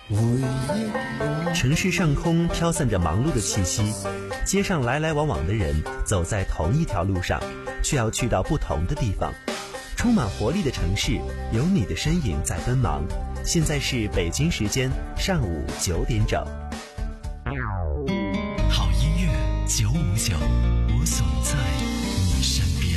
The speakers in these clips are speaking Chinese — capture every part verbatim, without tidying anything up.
城市上空飘散着忙碌的气息，街上来来往往的人走在同一条路上，却要去到不同的地方。充满活力的城市，有你的身影在奔忙。现在是北京时间上午九点整。 好音乐九五九，我总在你身边。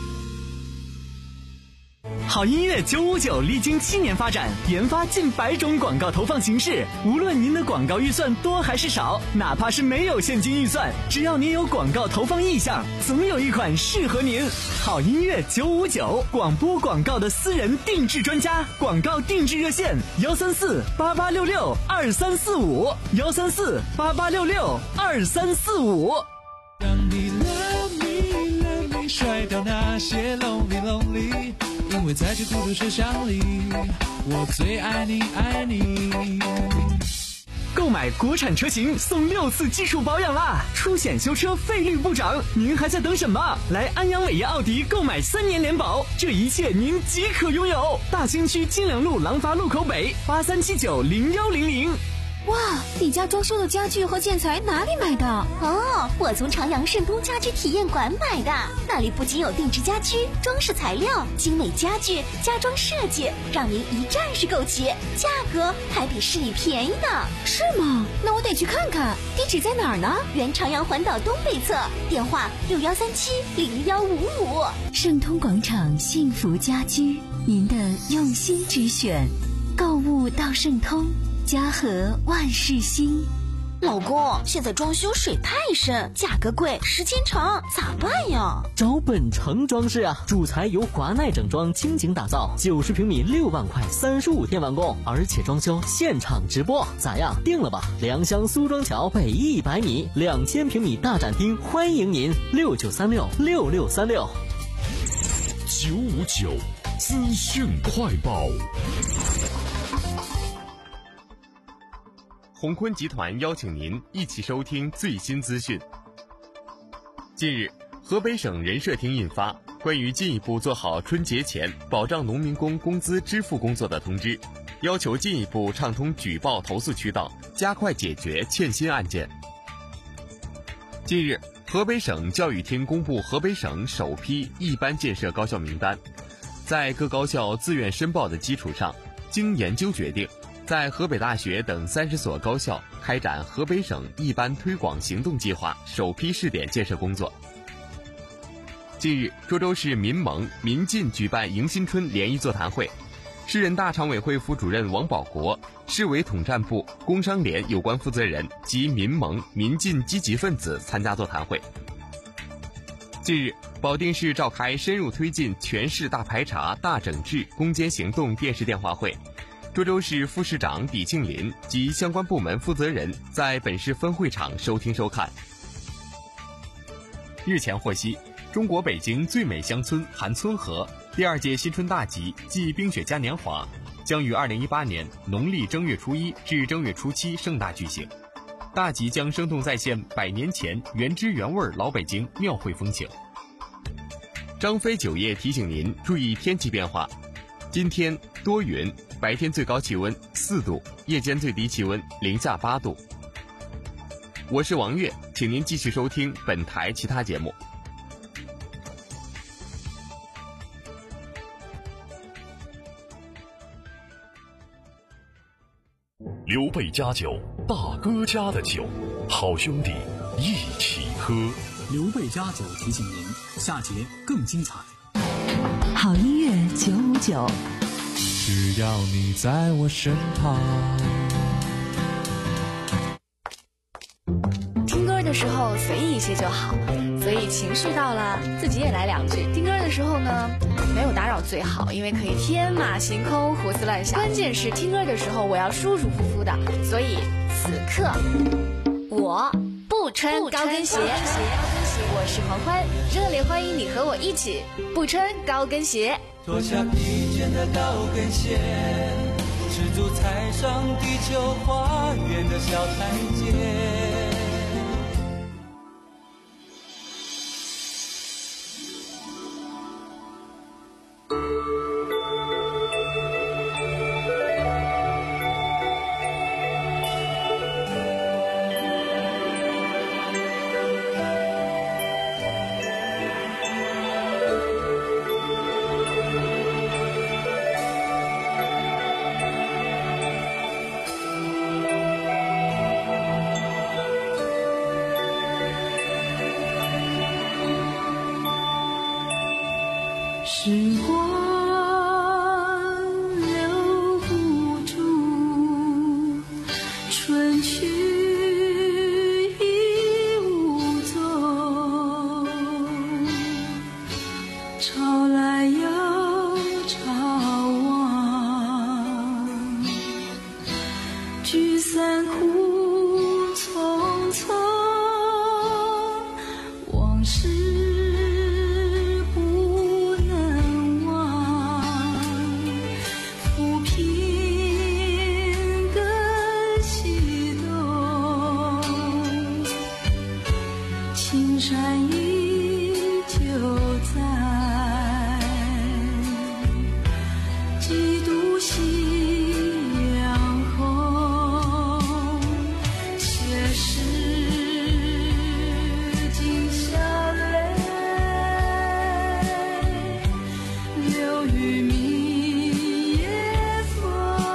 好音乐九五九历经七年发展，研发近百种广告投放形式。无论您的广告预算多还是少，哪怕是没有现金预算，只要您有广告投放意向，总有一款适合您。好音乐九五九，广播广告的私人定制专家，广告定制热线幺三四八八六六二三四五幺三四八八六六二三四五。 让你 love me love me， 甩掉那些 lonely lonely。因为在这孤独车厢里，我最爱你爱你。 购买国产车型送六次基础保养啦，出险修车费率不涨，您还在等什么？来安阳伟业奥迪购买三年联保，这一切您即可拥有。大兴区金陵路廊坊路口北八三七九零幺零零。 哇，你家装修的家具和建材哪里买的？ 哦，我从长阳盛都家居体验馆买的，那里不仅有定制家居、装饰材料、精美家具、家装设计，让您一站式购齐，价格还比市里便宜呢。 是吗？那我得去看看，地址在哪儿呢？ 原长阳环岛东北侧，电话六幺三七零幺五五。 盛通广场幸福家居，您的用心之选，购物到盛通。家和万事兴。 老公，现在装修水太深，价格贵，时间长，咋办呀？ 找本城装饰啊，主材由华奈整装倾情打造，九十平米六万块，三十五天完工，而且装修现场直播，咋样？定了吧？良乡苏庄桥北一百米，两千平米大展厅，欢迎您，六九三六六六三六。 九五九资讯快报。 鸿坤集团邀请您一起收听最新资讯。近日，河北省人社厅印发关于进一步做好春节前保障农民工工资支付工作的通知，要求进一步畅通举报投诉渠道，加快解决欠薪案件。近日，河北省教育厅公布河北省首批一般建设高校名单，在各高校自愿申报的基础上，经研究决定在河北大学等三十所高校开展河北省一般推广行动计划首批试点建设工作。近日，涿州市民盟、民进举办迎新春联谊座谈会，市人大常委会副主任王保国、市委统战部、工商联有关负责人及民盟、民进积极分子参加座谈会。近日，保定市召开深入推进全市大排查、大整治攻坚行动电视电话会。涿州市副市长李庆林及相关部门负责人在本市分会场收听收看。日前获悉，中国北京最美乡村韩村河第二届新春大集暨冰雪嘉年华将于二零一八年农历正月初一至正月初七盛大举行。大集将生动再现百年前原汁原味老北京庙会风情。张飞酒业提醒您注意天气变化，今天多云，白天最高气温四度，夜间最低气温零下八度。我是王悦，请您继续收听本台其他节目。 刘备家酒，大哥家的酒，好兄弟一起喝。 刘备家酒提醒您，下节更精彩。 好音乐九五九， 只要你在我身旁。 听歌的时候随意一些就好，所以情绪到了，自己也来两句。听歌的时候呢，没有打扰最好，因为可以天马行空、胡思乱想。关键是听歌的时候，我要舒舒服服的，所以此刻我不穿高跟鞋。我是黄欢，热烈欢迎你和我一起不穿高跟鞋。 脱下披肩的高跟鞋，赤足踩上地球花园的小台阶。 时光留不住，春去已无踪，潮来又潮往，聚散苦匆匆，往事不能忘，抚平更西东，青山依旧在，几度夕阳红，且是今宵泪流于明夜风，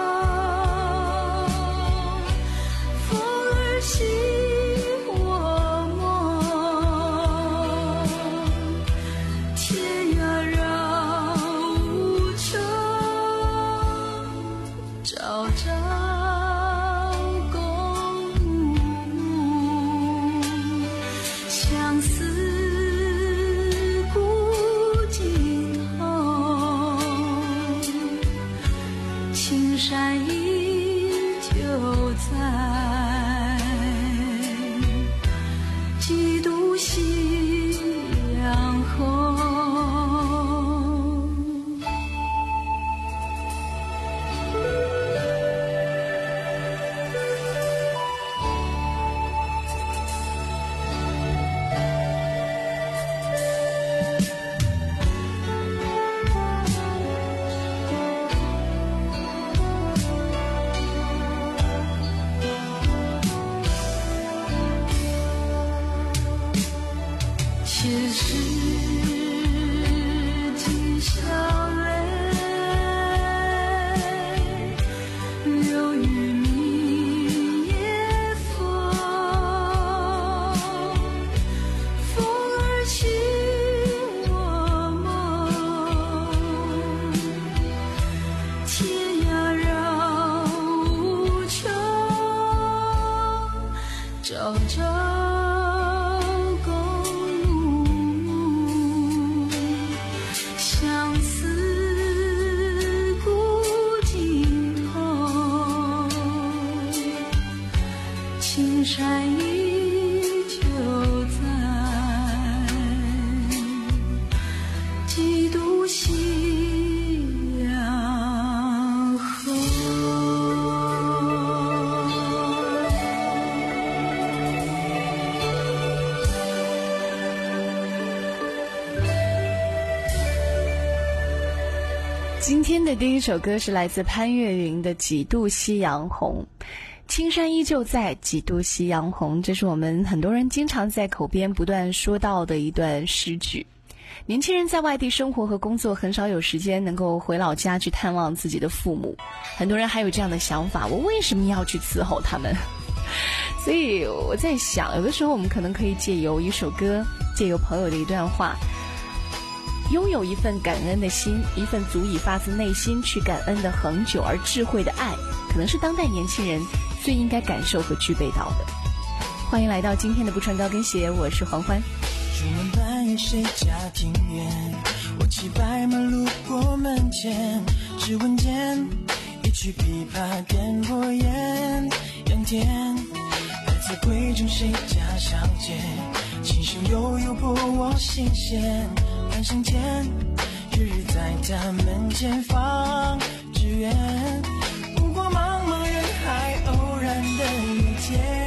风儿起我梦，天涯绕无穷，朝朝共暮，相思古今头，青山依旧在，几度夕阳红。且是今宵泪流于明夜风，风儿起我梦，天涯绕无穷，朝朝共暮，相思古今头，青山依旧在，几度夕阳红。 今天的第一首歌是来自潘越云的《几度夕阳红》，青山依旧在，几度夕阳红，这是我们很多人经常在口边不断说到的一段诗句。年轻人在外地生活和工作，很少有时间能够回老家去探望自己的父母，很多人还有这样的想法，我为什么要去伺候他们？所以我在想，有的时候我们可能可以借由一首歌，借由朋友的一段话，拥有一份感恩的心，一份足以发自内心去感恩的恒久而智慧的爱，可能是当代年轻人最应该感受和具备到的。欢迎来到今天的不穿高跟鞋，我是黄欢。 出门半夜谁家庭院，我骑白马路过门前，指纹间一曲琵琶点拨烟，杨田来自贵州谁家小姐，琴声悠悠拨我心弦，半生间日日在他门前放纸鸢，不过茫茫人海偶然的遇见，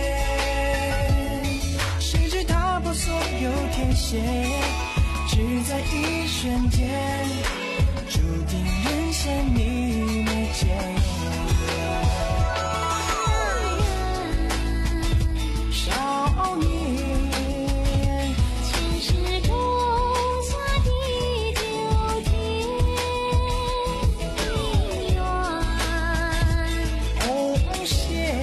谁知踏破所有天线，只在一瞬间，注定人生你没见。少年前世种下的九天缘， 红线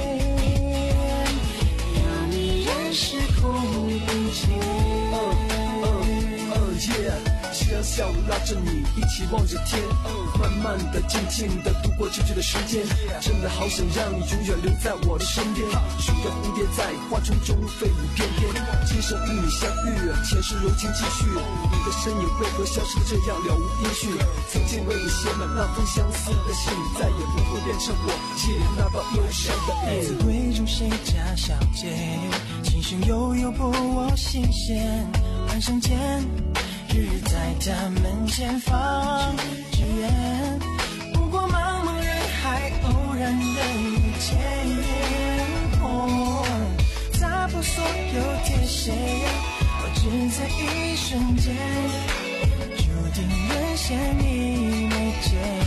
让你认识空不见。 小老拉着你一起望着天，慢慢的静静的度过久久的时间，真的好想让你永远留在我的身边，数个蝴蝶在花丛中飞舞翩翩，今生与你相遇，前世柔情继续，你的身影为何消失的这样了无音讯，曾经为你写满那封相似的信，再也不会变成我记里那把忧伤的印。 子闺中谁家小姐，琴声悠悠不我心弦，半生间日在他门前放纸鸢，不过茫茫人海偶然的遇见，哦，踏破所有铁鞋，我只在一瞬间注定人生你没见，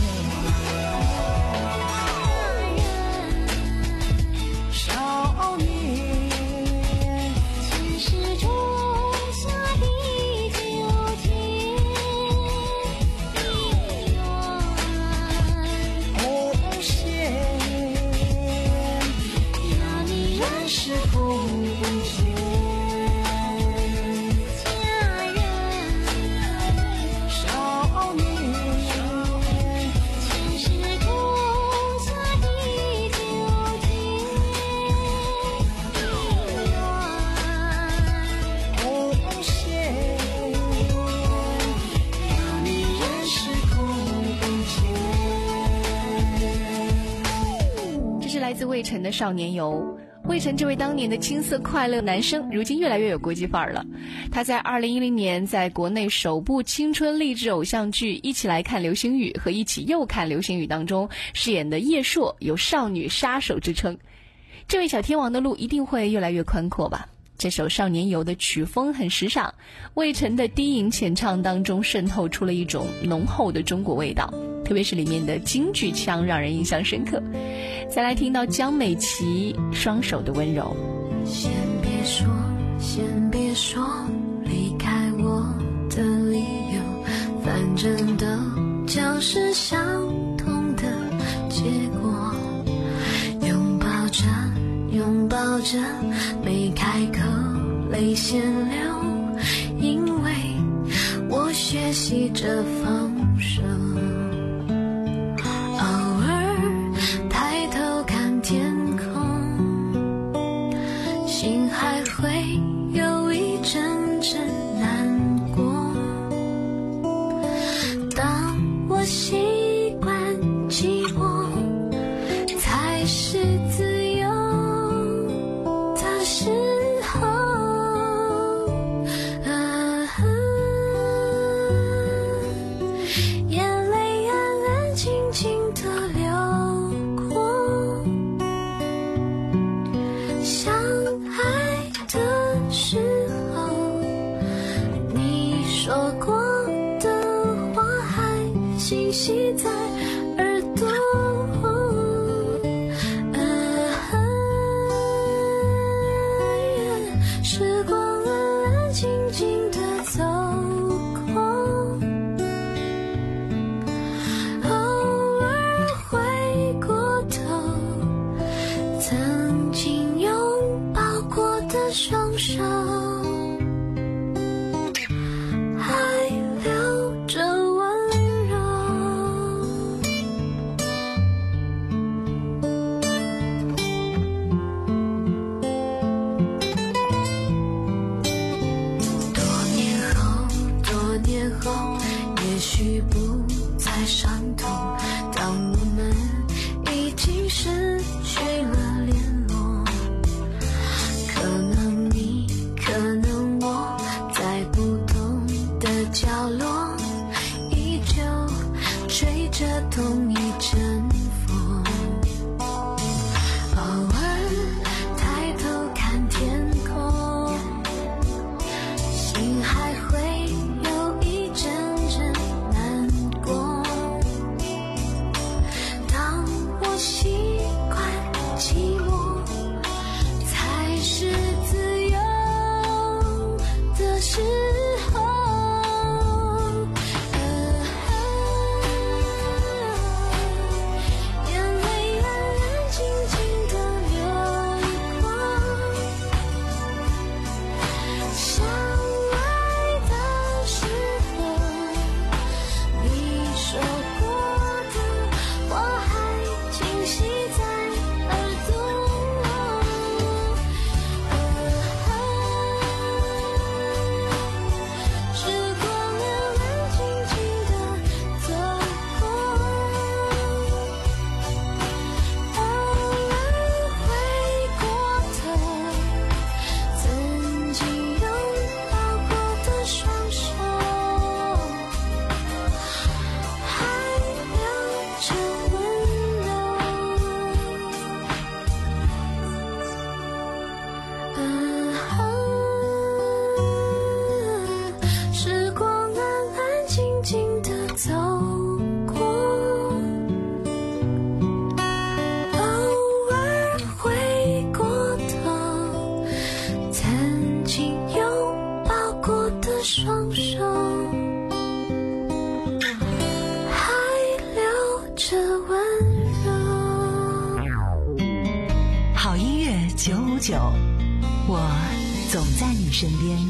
少年前世种下的九天地缘， 偶现，要你认识不见， 家人少年前世种下的九天地缘， 偶现，要你认识不见。 这是来自魏晨的《少年游》。魏晨这位当年的青涩快乐男生，如今越来越有国际范儿了。他在二零一零年在国内首部青春励志偶像剧《一起来看流星雨》和《一起又看流星雨》当中饰演的叶烁，有少女杀手之称。这位小天王的路一定会越来越宽阔吧。这首《少年游》的曲风很时尚，魏晨的低吟浅唱当中渗透出了一种浓厚的中国味道，特别是里面的京剧腔让人印象深刻。再来听到江美琪双手的温柔。 先别说，先别说离开我的理由，反正都就是相同的结果。拥抱着，拥抱着，没开口，泪先流，因为我学习着放手。偶尔抬头看天空，心还会有一阵阵难过。当我习惯寂寞，才是自由的时候。啊，眼泪安安静静地流过。相爱的时候，你说过的话还清晰在耳朵。时光安安静静地走过，偶尔回过头，曾经拥抱过的双手，还留着温柔。多年后，多年后，也许不再伤痛。当我们已经失去了联络，可能你，可能我，在不同的角落，依旧吹着同一阵风。偶尔抬头看天空，心还会有一阵阵难过。当我习惯寂寞，才是自由的时候。啊，眼泪安安静静地流过。相爱的时候， 好音乐九五九，我总在你身边。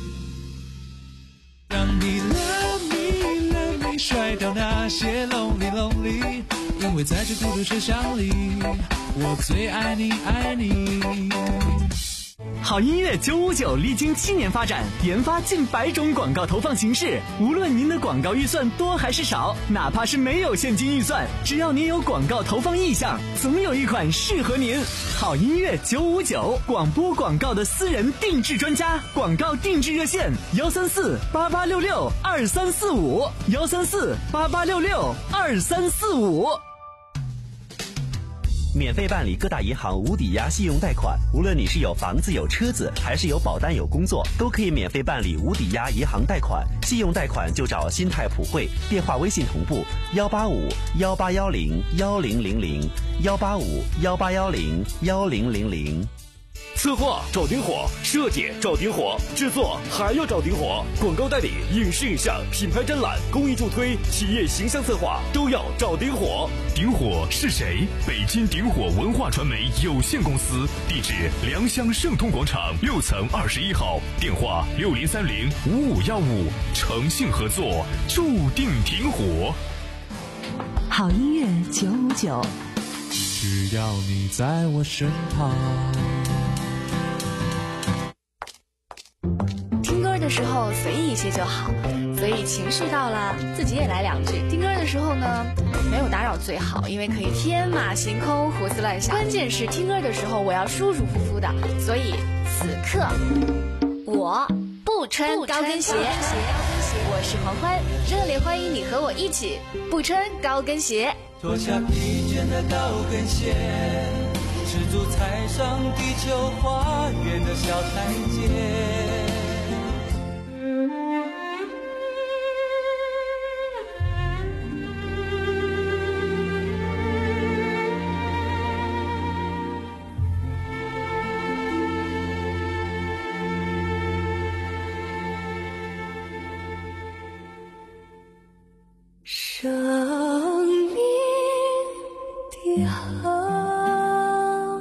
让你 love me love me 甩掉那些 lonely lonely， 因为在这孤独车厢里，我最爱你爱你。 好音乐九五九历经七年发展，研发近百种广告投放形式。无论您的广告预算多还是少，哪怕是没有现金预算，只要您有广告投放意向，总有一款适合您。好音乐九五九，广播广告的私人定制专家，广告定制热线：幺三四八八六六二三四五，幺三四八八六六二三四五。 免费办理各大银行无抵押信用贷款，无论你是有房子有车子，还是有保单有工作，都可以免费办理无抵押银行贷款。信用贷款就找新泰普惠，电话微信同步幺八五幺八幺零幺零零零幺八五幺八幺零幺零零零。 策划找顶火，设计找顶火，制作还要找顶火，广告代理、影视影像、品牌展览、公益助推、企业形象策划都要找顶火。 顶火是谁？北京顶火文化传媒有限公司，地址良乡盛通广场六层二十一号，电话六零三零五五幺五，诚信合作，注定顶火。 好音乐九五九， 只要你在我身旁。 的时候随意一些就好，所以情绪到了自己也来两句。听歌的时候呢，没有打扰最好，因为可以天马行空胡思乱想。关键是听歌的时候我要舒舒服服的，所以此刻我不穿高跟鞋。我是黄欢，热烈欢迎你和我一起不穿高跟鞋。 脱下疲倦的高跟鞋，赤足踩上地球花园的小台阶。 生命的河，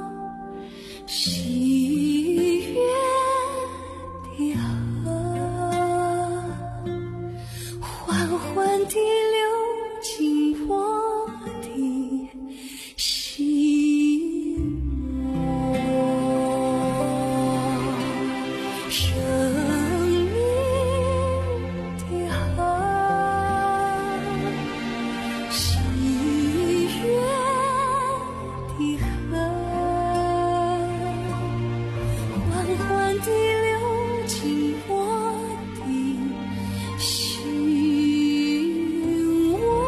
喜悦的河，缓缓地流进我的心窝。生命的河，喜悦的河，缓缓地流进我的心窝。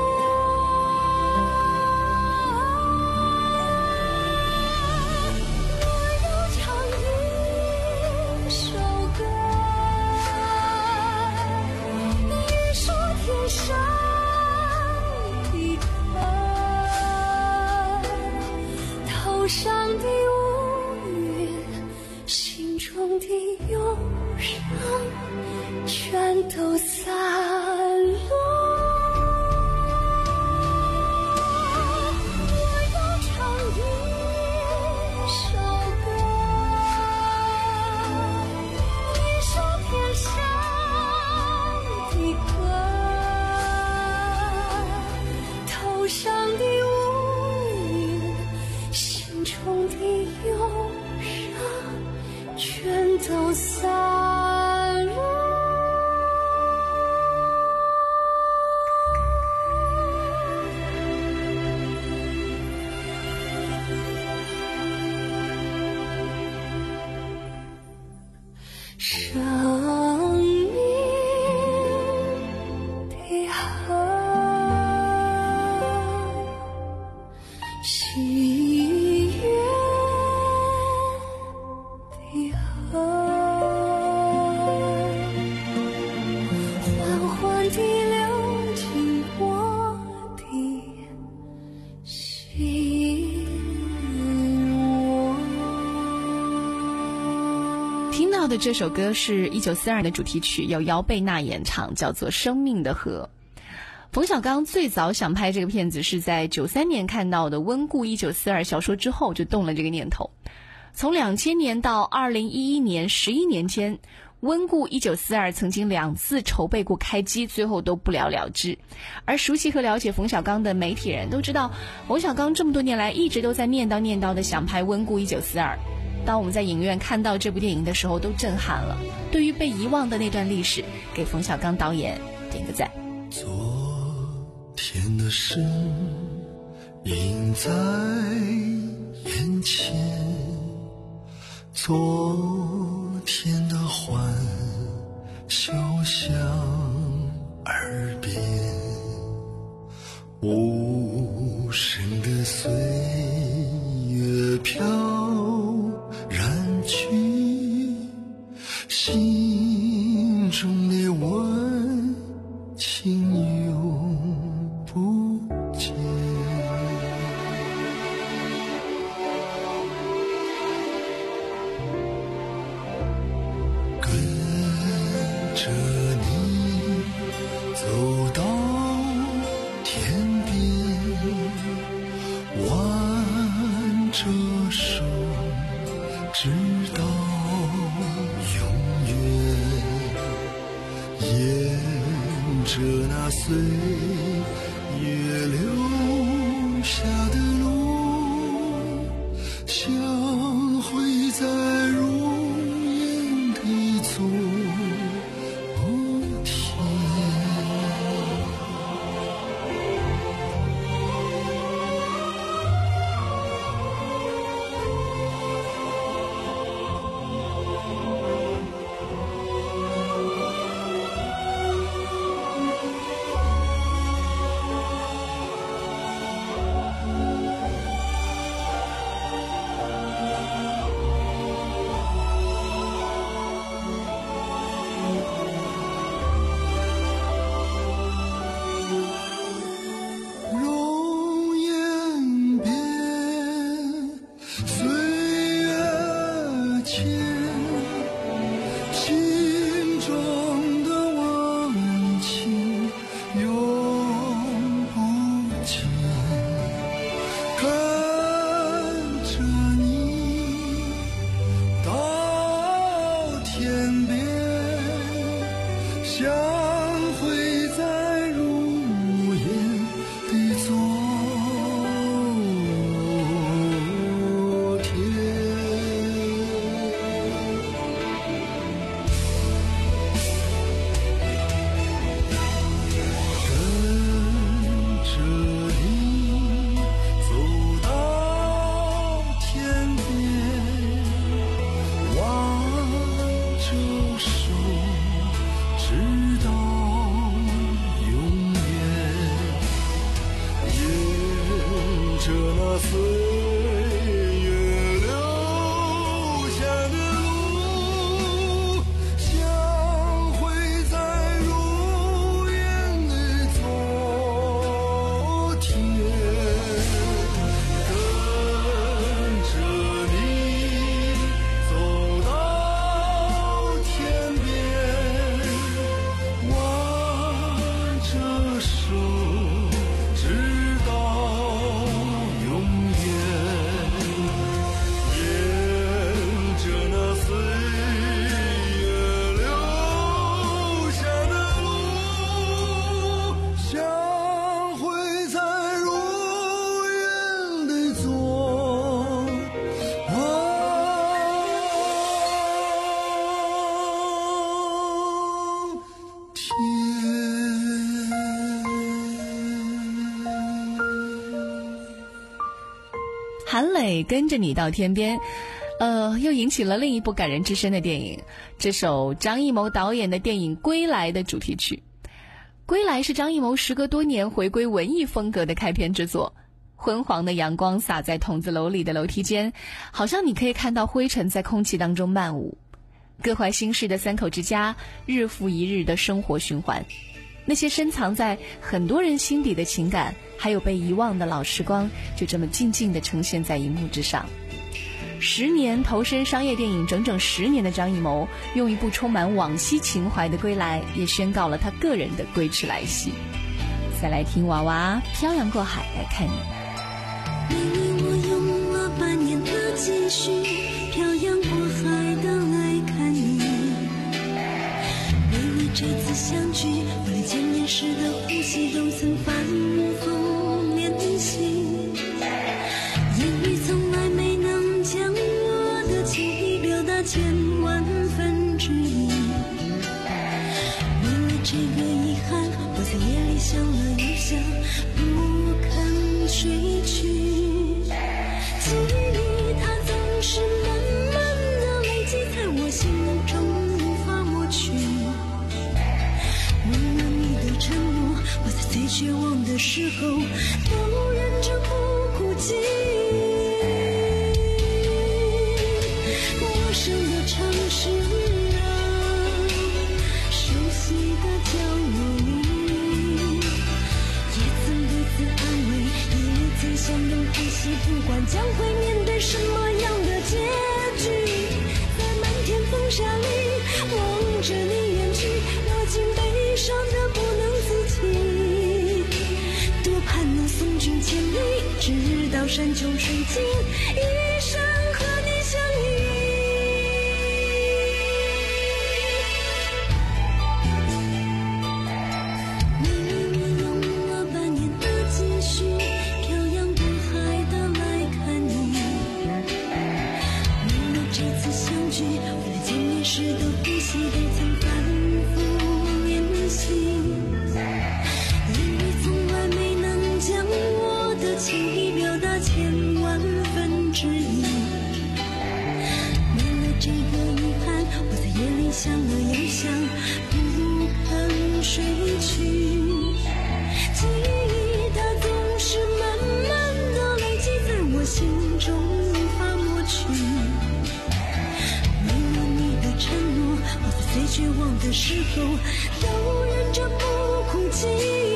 我要唱一首歌，你说天上头上的乌云，心中的忧伤，全都散落。我要唱一首歌，一首天上的歌，头上的乌云，心中的忧伤，全都散落。生命的河，喜悦的河，缓缓地流进我的心窝。 听到的这首歌是一九四二的主题曲，由姚贝娜演唱，叫做《生命的河》。 冯小刚最早想拍这个片子是在九三年看到的《温故一九四二》小说之后就动了这个念头。从两千年到二零一一年十一年间，《温故一九四二》曾经两次筹备过开机，最后都不了了之。而熟悉和了解冯小刚的媒体人都知道，冯小刚这么多年来一直都在念叨念叨的想拍《温故一九四二》。当我们在影院看到这部电影的时候都震撼了。对于被遗忘的那段历史，给冯小刚导演点个赞。 昨天的事映在眼前，昨天的欢笑响耳边，无声的岁月飘然去，心中的温情永不见。跟着你走到天边，挽着手直到永远，沿着那岁月留下的路，相会在如烟的昨天。容颜变，岁月迁，心中的温情永不见。看着你到天边，相会在如烟的昨天。跟着你走到天边，挽着手直到永远，沿着那岁月留下的路，相会在如烟的昨天。跟着你走到天边，挽着手直到永远，沿着那岁月留下的路，相会在如烟的昨韩磊跟着你到天边，呃，又引起了另一部感人至深的电影，这首张艺谋导演的电影《归来》的主题曲。《归来》是张艺谋时隔多年回归文艺风格的开篇之作。昏黄的阳光洒在筒子楼里的楼梯间，好像你可以看到灰尘在空气当中漫舞。各怀心事的三口之家，日复一日的生活循环。那些深藏在很多人心底的情感，还有被遗忘的老时光，就这么静静地呈现在荧幕之上。十年投身商业电影整整十年的张艺谋，用一部充满往昔情怀的《归来》，也宣告了他个人的归驰来袭。 再来听娃娃漂洋过海来看你。 明明我用了半年的积蓄，漂洋过海的来看你。为了这次相聚，为了见面时的呼吸，都曾反复练习。言语从来没能将我的情意表达千万分之一。为了这个遗憾，我在夜里想了又想，不肯睡去。记忆它总是慢慢的累积在我心中，无法抹去。为了你的承诺，我在最绝望的时候都忍着不哭泣。陌生的城市啊，熟悉的角落里，也曾彼此安慰，也曾相拥叹息，不管将会面对什么样的结局。在漫天风沙里望着你远去，我竟悲伤的不能自己。多盼能送君千里，直到山穷水尽，一生和你相依。时的呼吸都曾反复练习，言语从来没能将我的情意表达千万分之一。为了这个遗憾，我在夜里想了又想，不肯睡去。记忆它总是慢慢的累积在我心中，无法抹去。最绝望的时候都忍着不哭泣。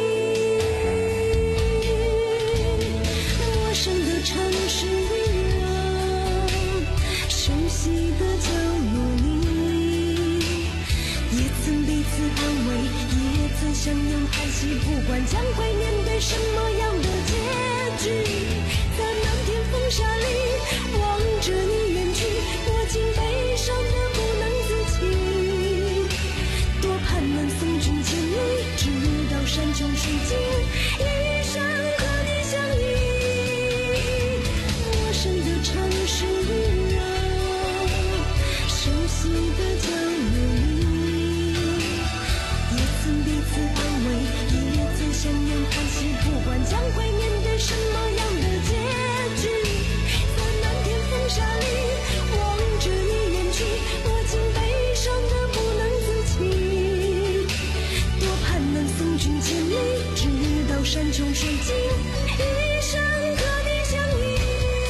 陌生的城市啊，熟悉的角落里，也曾彼此安慰，也曾相拥叹息，不管将会面对什么样的结局。在漫天风沙里望着你远去，我竟悲伤的不能自己。能送君千里，直到山穷水尽，一生和你相依。陌生的城市啊，熟悉的角落里，也曾彼此安慰，也曾相拥叹息，不管将会面对什么样的结局。在漫天风沙里望着你远去，我竟悲伤的不能自己。能送君千里，直到山穷水尽，一生和你相依。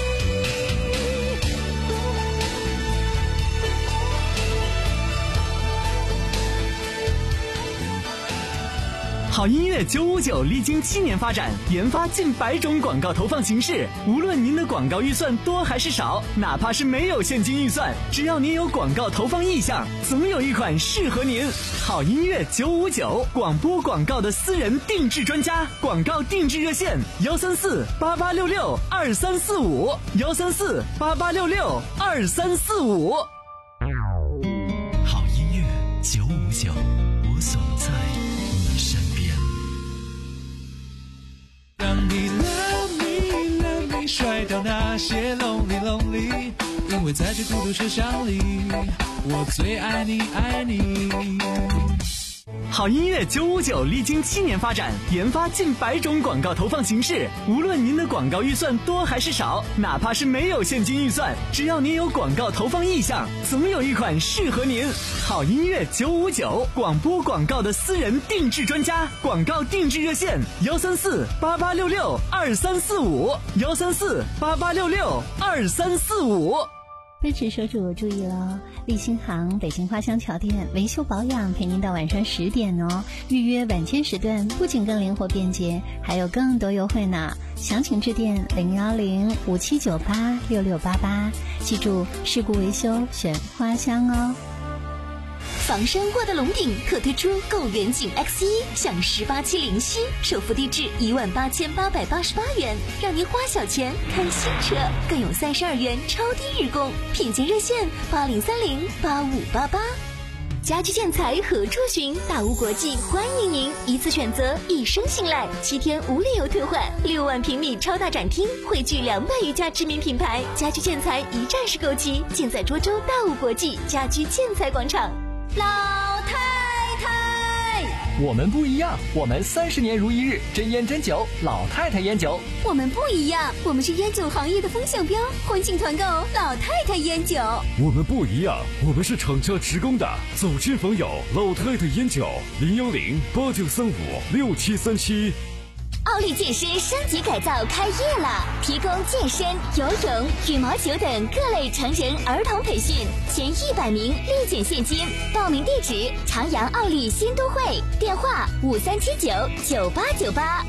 好音乐九五九历经七年发展，研发近百种广告投放形式。无论您的广告预算多还是少，哪怕是没有现金预算，只要您有广告投放意向，总有一款适合您。好音乐九五九，广播广告的私人定制专家，广告定制热线幺三四八八六六二三四五幺三四八八六六二三四五。 好音乐九五九，我总在你身边。 让你 love me love me 甩掉那些 lonely lonely， 因为在这孤独车厢里，我最爱你爱你。 好音乐九五九历经七年发展，研发近百种广告投放形式。无论您的广告预算多还是少，哪怕是没有现金预算，只要您有广告投放意向，总有一款适合您。好音乐九五九，广播广告的私人定制专家，广告定制热线幺三四八八六六二三四五幺三四八八六六二三四五。 奔驰车主注意了，立新行北京花乡桥店维修保养陪您到晚上十点哦。预约晚间时段不仅更灵活便捷，还有更多优惠呢。详情致电零幺零五七九八六六八八，记住事故维修选花乡哦。 防山沃的龙顶特推出购远景 X 一 享十八期零息，首付低至一万八千八百八十八元，让您花小钱看新车，更有三十二元超低日供，品鉴热线八零三零八五八八。家居建材何处寻？大屋国际欢迎您，一次选择，一生信赖，七天无理由退换，六万平米超大展厅，汇聚两百余家知名品牌，家居建材一站式购齐，尽在涿州大屋国际家居建材广场。老太太， 我们不一样，我们三十年如一日，真烟真酒，老太太烟酒。 我们不一样，我们是烟酒行业的风向标，欢庆团购老太太烟酒。 我们不一样，我们是厂家直供的，走亲访友，老太太烟酒，零幺零八九三五六七三七。 奥利健身升级改造开业了，提供健身、游泳、羽毛球等各类成人儿童培训，前一百名立减现金。报名地址：长阳奥利新都会，电话五三七九九八九八。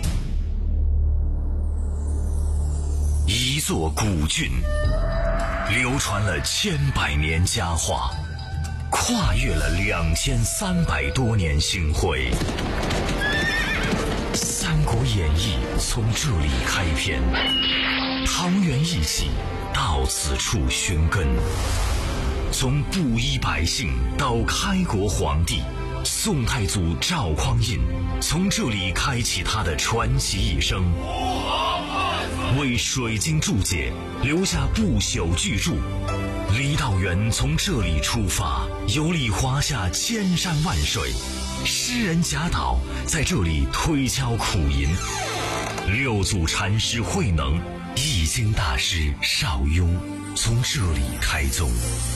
一座古郡，流传了千百年佳话，跨越了两千三百多年星辉。《三国演义》从这里开篇，桃园义气到此处寻根。从布衣百姓到开国皇帝，宋太祖赵匡胤从这里开启他的传奇一生，为水晶注解留下不朽巨著。李道元从这里出发，游历华夏千山万水。诗人贾岛在这里推敲苦吟，六祖禅师慧能、易经大师邵雍从这里开宗。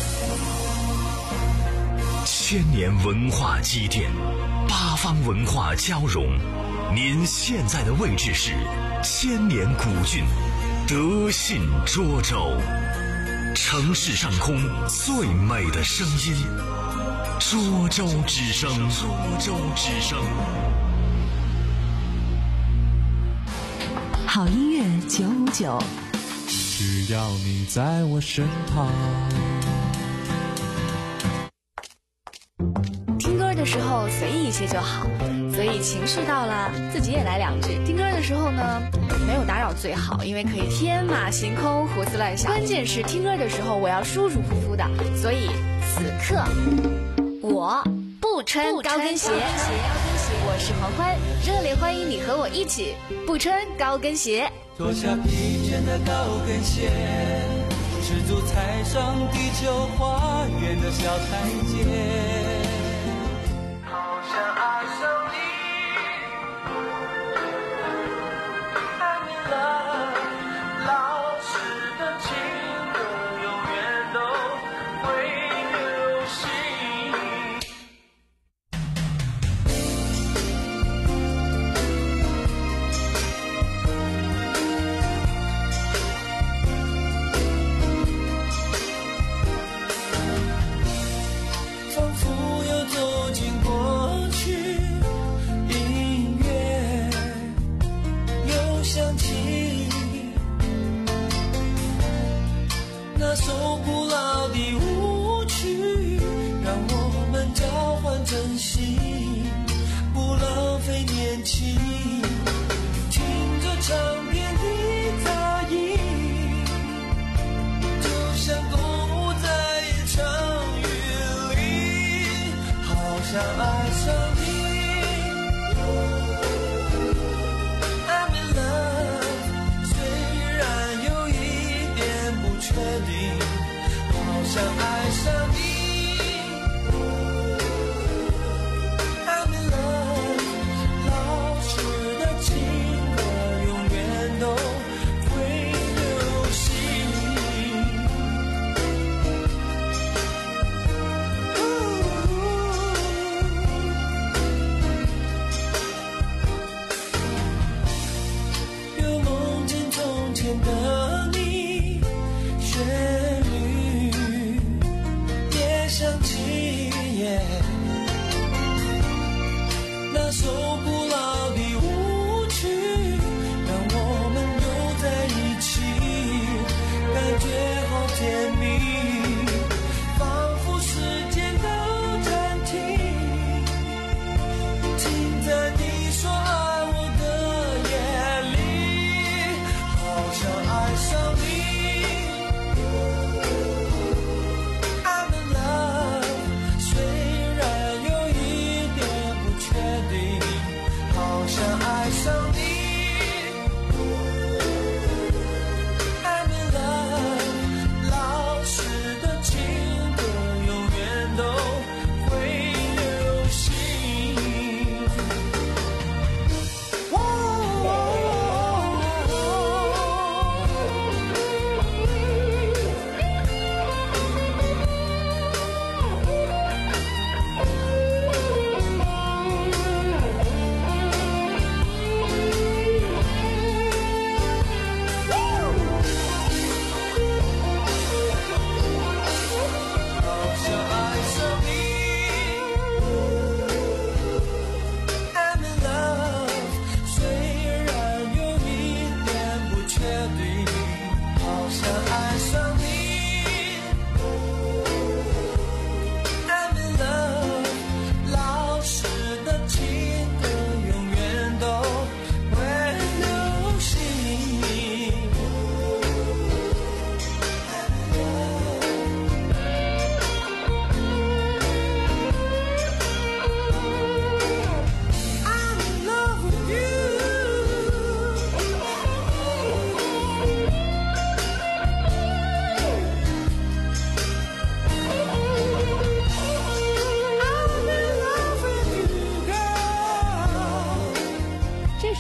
千年文化积淀，八方文化交融。您现在的位置是千年古郡德信涿州，城市上空最美的声音。涿州之声，涿州之声。 好音乐九五九， 只要你在我身旁。 听歌的时候随意一些就好，所以情绪到了，自己也来两句。听歌的时候呢，没有打扰最好，因为可以天马行空、胡思乱想。关键是听歌的时候，我要舒舒服服的，所以此刻。我不穿高跟鞋，我是黄欢，热烈欢迎你和我一起不穿高跟鞋。 脱下疲倦的高跟鞋，赤足踩上地球花园的小台阶，好想爱上你。I'm in love， 老实的情歌永远都会流行。那首古老的舞曲，让我们交换真心，不浪费年轻。听着唱片的杂音，就像动物在一场雨里，好想爱上你。I'm in love， 虽然有一点不确定，好想爱上你。I'm in love， 老实的情歌永远都会流行。又梦见从前的你，旋律也响起，那首古老的舞曲，让我们又在一起，感觉好甜蜜，仿佛时间都暂停，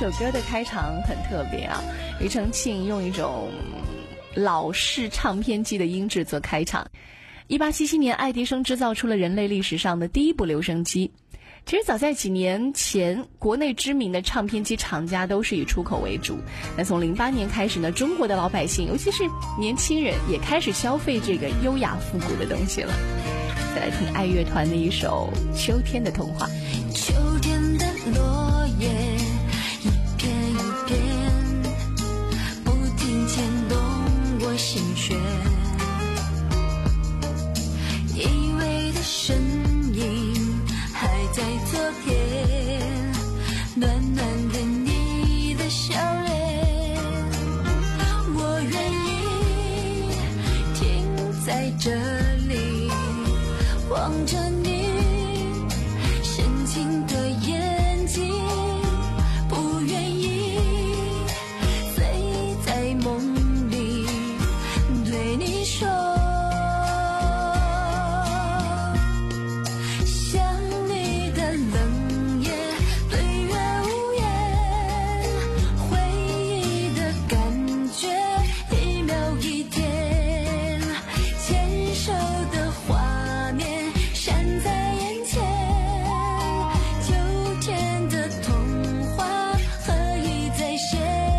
首歌的开场很特别啊，庾澄庆用一种老式唱片机的音质做开场。一八七七年，爱迪生制造出了人类历史上的第一部留声机。其实早在几年前，国内知名的唱片机厂家都是以出口为主。那从零八年开始呢，中国的老百姓，尤其是年轻人，也开始消费这个优雅复古的东西了。再来听爱乐团的一首《秋天的童话》。 秋天的落叶一片一片，不停牵动我心弦，依偎的身影还在昨天，暖暖的你的笑脸，我愿意停在这里，望着你深情的眼睛，不愿意醉在梦里对你说，想你的冷夜对月无言，回忆的感觉一秒一天，牵手的画面闪在眼前，秋天的童话何以再现，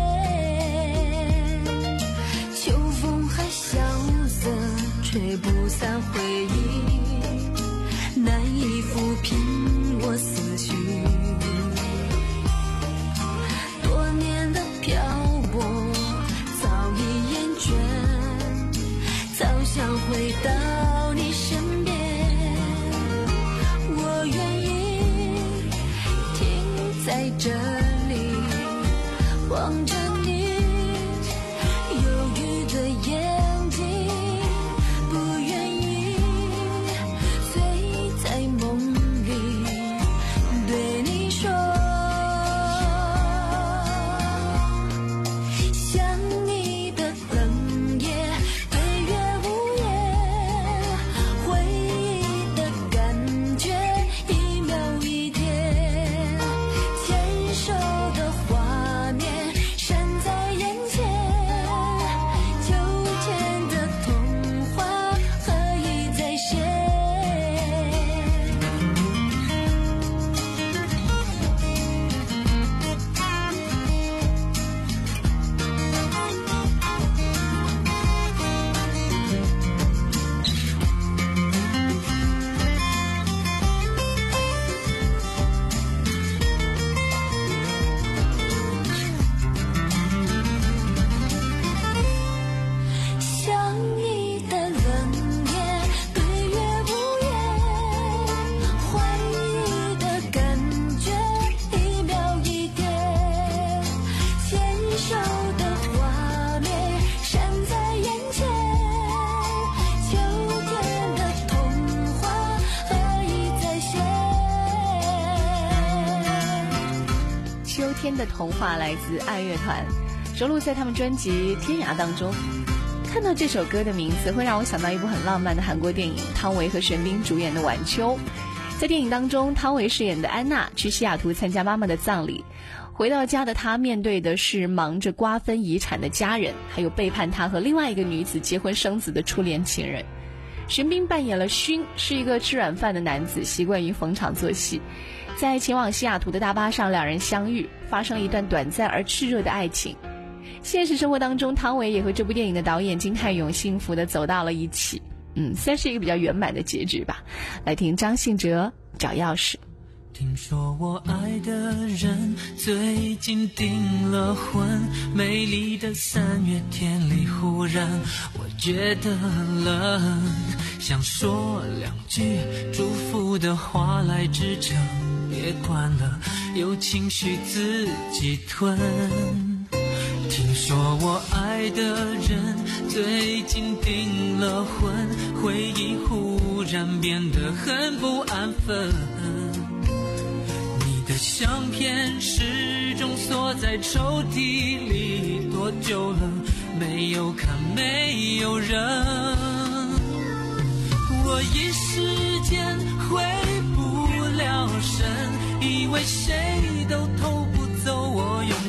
秋风还萧瑟吹不散回忆，难以抚平我思绪，多年的漂泊早已厌倦，早想回到你身边，我愿意停在这里，望着你忧郁的眼睛，不愿意醉在梦里对你说，想你的冷夜对月无言，回忆的感觉一秒一天，牵手的画面闪在眼前，秋天的童话何以再现。想你的冷夜对月无言，回忆的感觉一秒一天，牵手的画面闪在眼前，秋天的童话何以再现。 秋天的童话来自爱乐团，收录在他们专辑《天涯》当中。看到这首歌的名字，会让我想到一部很浪漫的韩国电影，汤唯和玄彬主演的《晚秋》。在电影当中，汤唯饰演的安娜去西雅图参加妈妈的葬礼，回到家的她面对的是忙着瓜分遗产的家人，还有背叛她和另外一个女子结婚生子的初恋情人。玄彬扮演了勋，是一个吃软饭的男子，习惯于逢场作戏。在前往西雅图的大巴上，两人相遇，发生了一段短暂而炽热的爱情。现实生活当中，汤唯也和这部电影的导演金泰勇幸福地走到了一起，嗯，算是一个比较圆满的结局吧。来听张信哲找钥匙。 听说我爱的人最近订了婚，美丽的三月天里，忽然我觉得冷，想说两句祝福的话来支撑，别管了，有情绪自己吞。听说我爱的人最近订了婚，回忆忽然变得很不安分，你的相片始终锁在抽屉里，多久了没有看没有扔，我一时间回不了神，以为谁都偷不走我永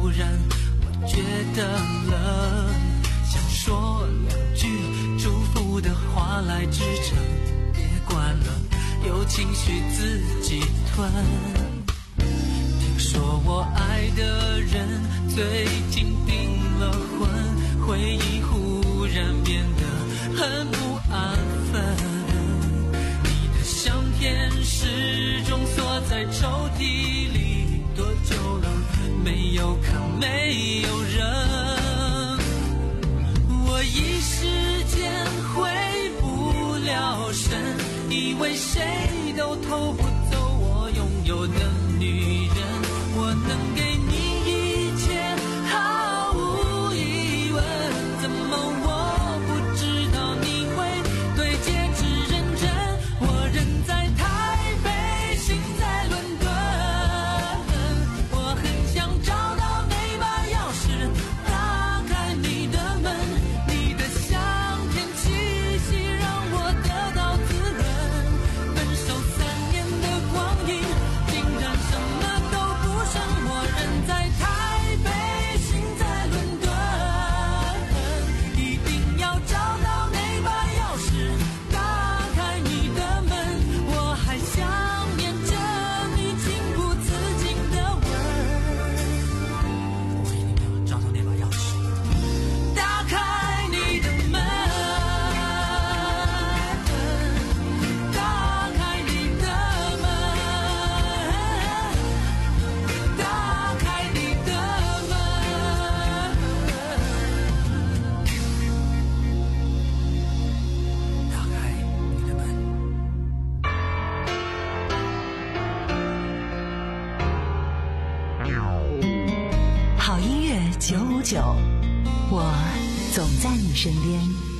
忽然我觉得冷，想说两句祝福的话来支撑，别管了，有情绪自己吞。听说我爱的人最近订了婚，回忆忽然变得很不安分。你的相片始终锁在抽屉里，多久了没有看没有扔，我一时间回不了神，以为谁都偷不走我拥有的女人，我能给你一切毫无疑问，怎么我不知道你会对戒指认真，我人在台北心在伦敦，我很想找到那把钥匙打开你的门，你的香甜气息让我得到滋润，分手三年的光阴竟然什么都不剩，我人在台北心在伦敦，一定要找到那把钥匙打开你的门，我还想念着你情不自禁的吻，我一定要找到那把钥匙打开你的门，打开你的门，打开你的门，打开你的门。 好音乐九五九，我总在你身边。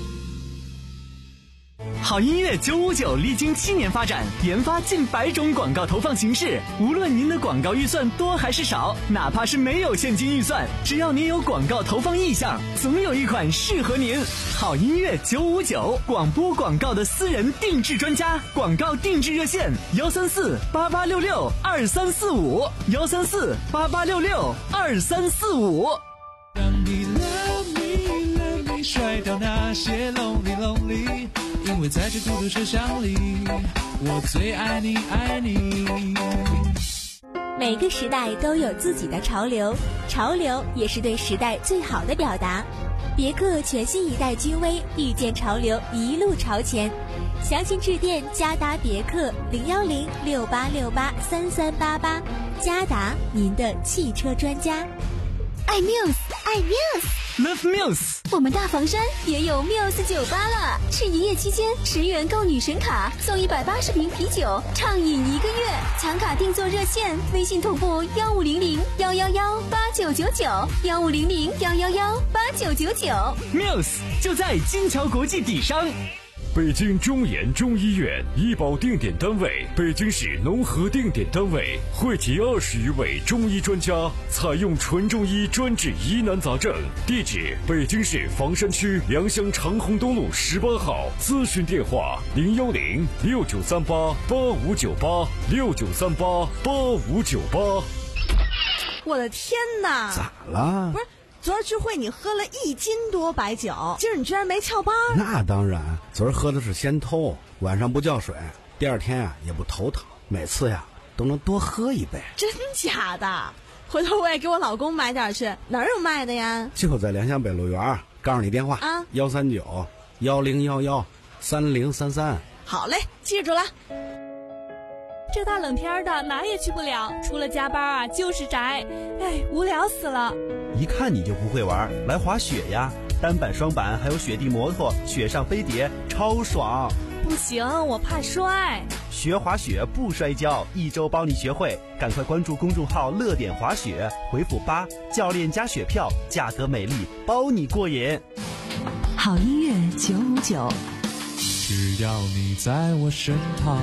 好音乐九五九历经七年发展，研发近百种广告投放形式。无论您的广告预算多还是少，哪怕是没有现金预算，只要您有广告投放意向，总有一款适合您。好音乐九五九，广播广告的私人定制专家，广告定制热线：幺三四八八六六二三四五，幺三四八八六六二三四五。 让你 love me love me 甩掉那些 lonely lonely， 因为在这孤独车厢里，我最爱你爱你。 每个时代都有自己的潮流，潮流也是对时代最好的表达。别克全新一代君威，遇见潮流，一路朝前。详情致电嘉达别克零幺零六八六八三三八八，嘉达您的汽车专家。爱 Muse， 爱 Muse，Love Muse。 我们大房山也有 Muse 酒吧了，是营业期间十元购女神卡送一百八十瓶啤酒，畅饮一个月。抢卡订座热线：微信同步幺五零零幺幺幺八九九九，幺五零零幺幺幺八九九九。 Muse 就在金桥国际底商。 北京中研中医院医保定点单位，北京市农合定点单位，汇集二十余位中医专家，采用纯中医专治疑难杂症。地址：北京市房山区良乡长虹东路十八号。咨询电话：零幺零六九三八八五九八六九三八八五九八。 我的天哪！ 咋了？ 不是。昨儿聚会你喝了一斤多白酒，今儿你居然没翘班？ 那当然，昨儿喝的是鲜偷，晚上不叫水，第二天呀、啊、也不头疼，每次呀都能多喝一杯。 真假的？回头我也给我老公买点去，哪儿有卖的呀？ 就在良乡北路园，告诉你电话啊，幺三九幺零幺幺三零三三。 好嘞，记住了。 这大冷天的哪也去不了，除了加班啊就是宅，哎，无聊死了。 一看你就不会玩，来滑雪呀！单板、双板还有雪地摩托、雪上飞碟，超爽！ 不行，我怕摔。 学滑雪不摔跤，一周帮你学会。赶快关注公众号“乐点滑雪”，回复八，教练加雪票，价格美丽，包你过瘾。 好音乐九五九， 只要你在我身旁。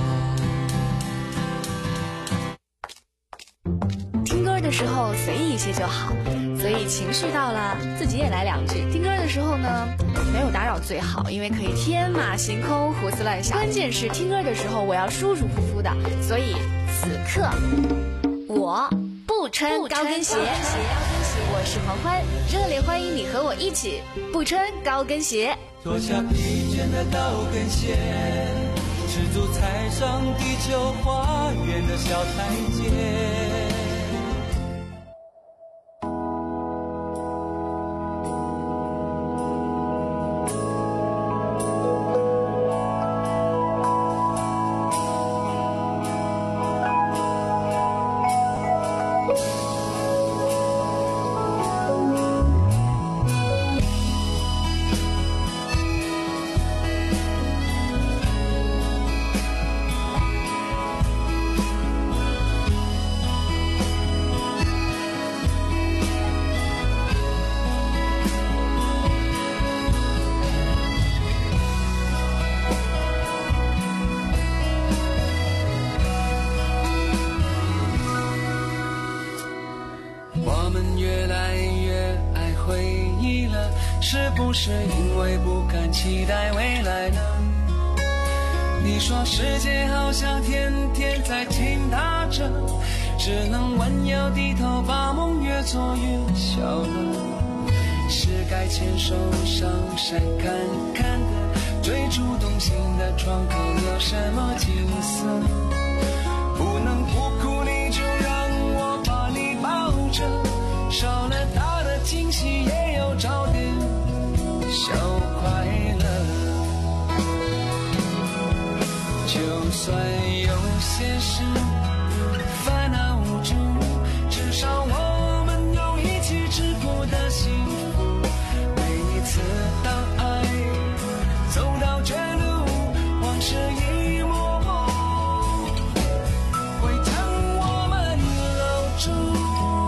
听歌的时候随意一些就好，所以情绪到了自己也来两句。听歌的时候呢，没有打扰最好，因为可以天马行空、胡思乱想。关键是听歌的时候我要舒舒服服的，所以此刻我不穿高跟鞋，我是黄欢，热烈欢迎你和我一起不穿高跟鞋。 脱下疲倦的高跟鞋，赤足踩上地球花园的小台阶。 是不是因为不敢期待未来呢？你说世界好像天天在倾塌着，只能弯腰低头把梦越做越小了。是该牵手上山看看的，最初动心的窗口有什么景色？不能不哭你就让我把你抱着，少了他的惊喜也有找点小快乐。就算有些事烦恼无助，至少我们有一起吃苦的幸福。每一次当爱走到绝路，往事一幕幕会将我们留住。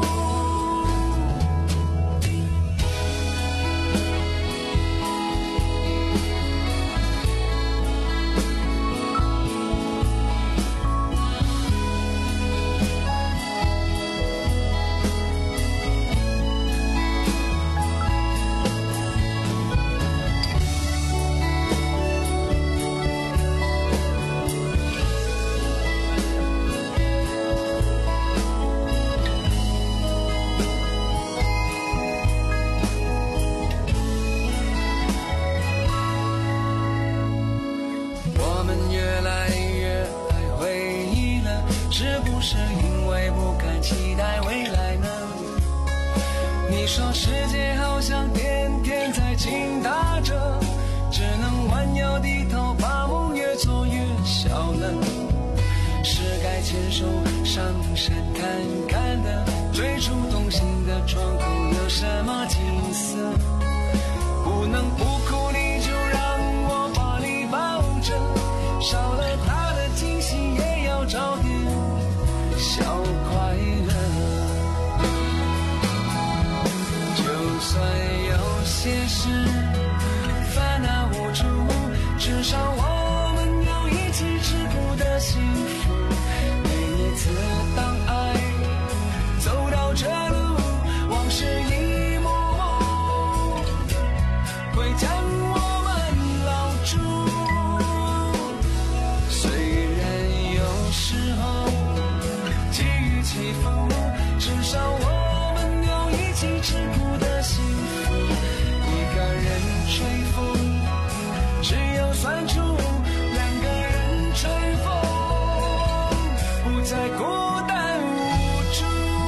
是因为不敢期待未来呢？你说世界好像天天在倾塌着，只能弯腰低头把梦越做越小了。是该牵手上山看看的，最初动心的窗口有什么景色？不能不哭你就让我把你抱着，少了他的惊喜也要找点小快乐。就算有些事烦恼无助，至少我们有一起吃苦的幸福。每一次当爱走到这路，往事一幕幕会将我们牢住。虽然有时候起伏，至少我们有一起吃苦的幸福。一个人吹风，只有酸楚；两个人吹风，不再孤单无助。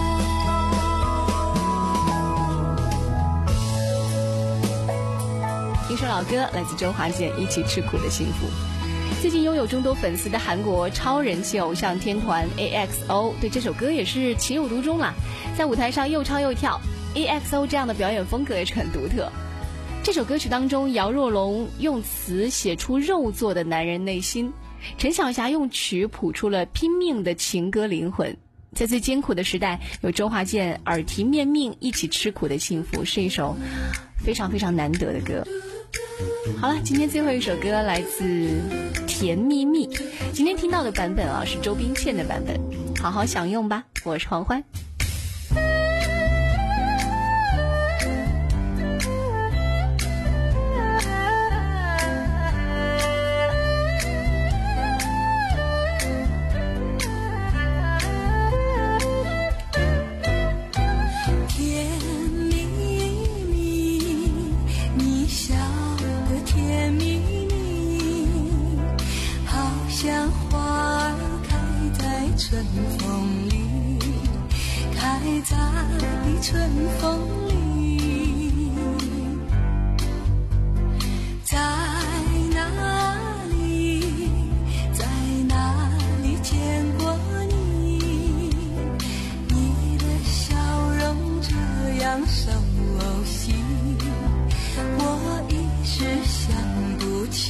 听首老歌，来自周华健《一起吃苦的幸福》。最近拥有众多粉丝的韩国超人气偶像天团 A X O 对这首歌也是情有独钟啦，在舞台上又唱又跳。 A X O 这样的表演风格也是很独特。这首歌曲当中，姚若龙用词写出肉做的男人内心，陈小霞用曲谱出了拼命的情歌灵魂。在最艰苦的时代，有周华健耳提面命一起吃苦的幸福，是一首非常非常难得的歌。好了，今天最后一首歌来自甜蜜蜜，今天听到的版本啊是周冰倩的版本，好好享用吧。我是黄欢。 甜蜜风里，在哪里，在哪里见过你？你的笑容这样熟悉，我一时想不起。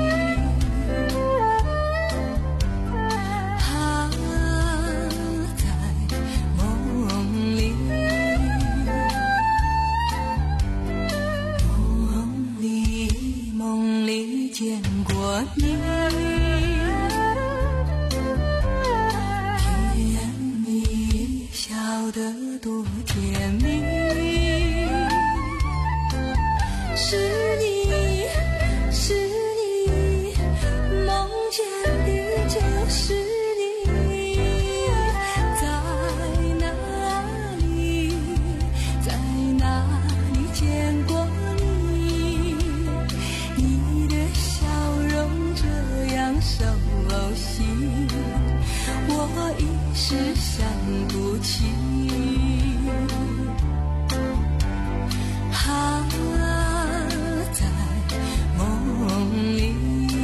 见过你，甜蜜笑得多甜蜜，是你是你，梦见的就是你，在哪里，在哪里见过你？你的笑容这样熟悉，我一时想不起。啊，在梦里。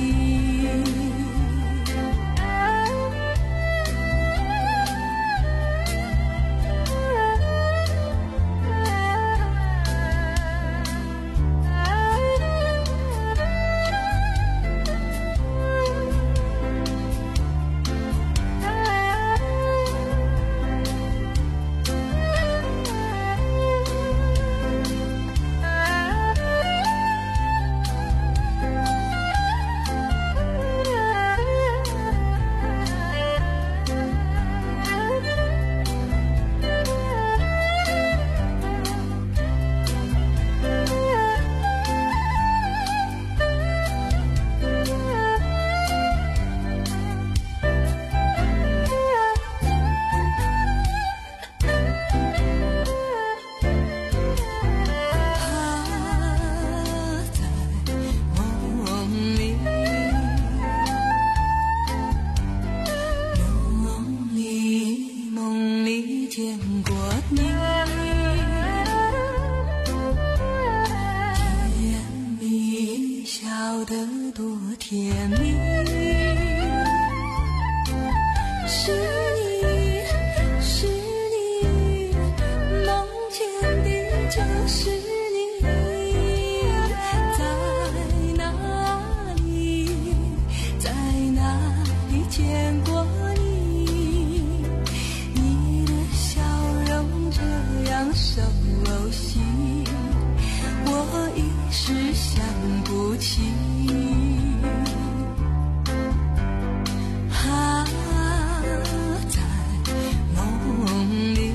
见过你，甜蜜笑得多甜蜜，是你是你，梦见的就是你，在哪里，在哪里见过你？你的笑容这样熟悉，我一时想不起。啊，在梦里。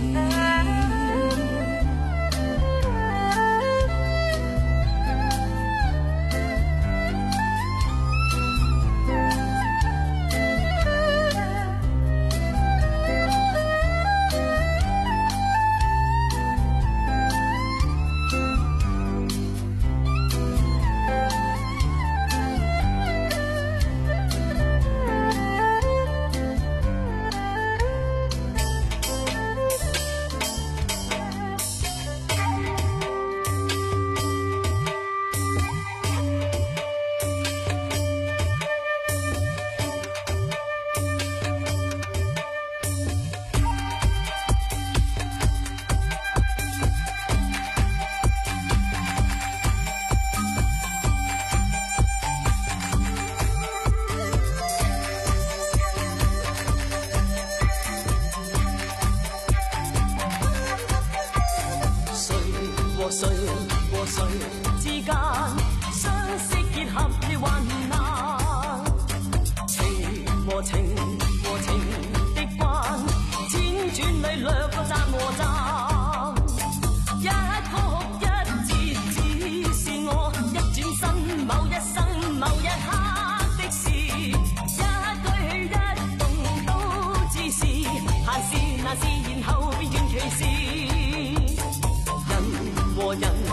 谁和谁之間相識結合的患難，情和情和情的關，輾轉裏掠過站和站，一曲一節只是我一轉身某一生某一刻的事，一舉一動都只是閒事難事，然後便願其事。和人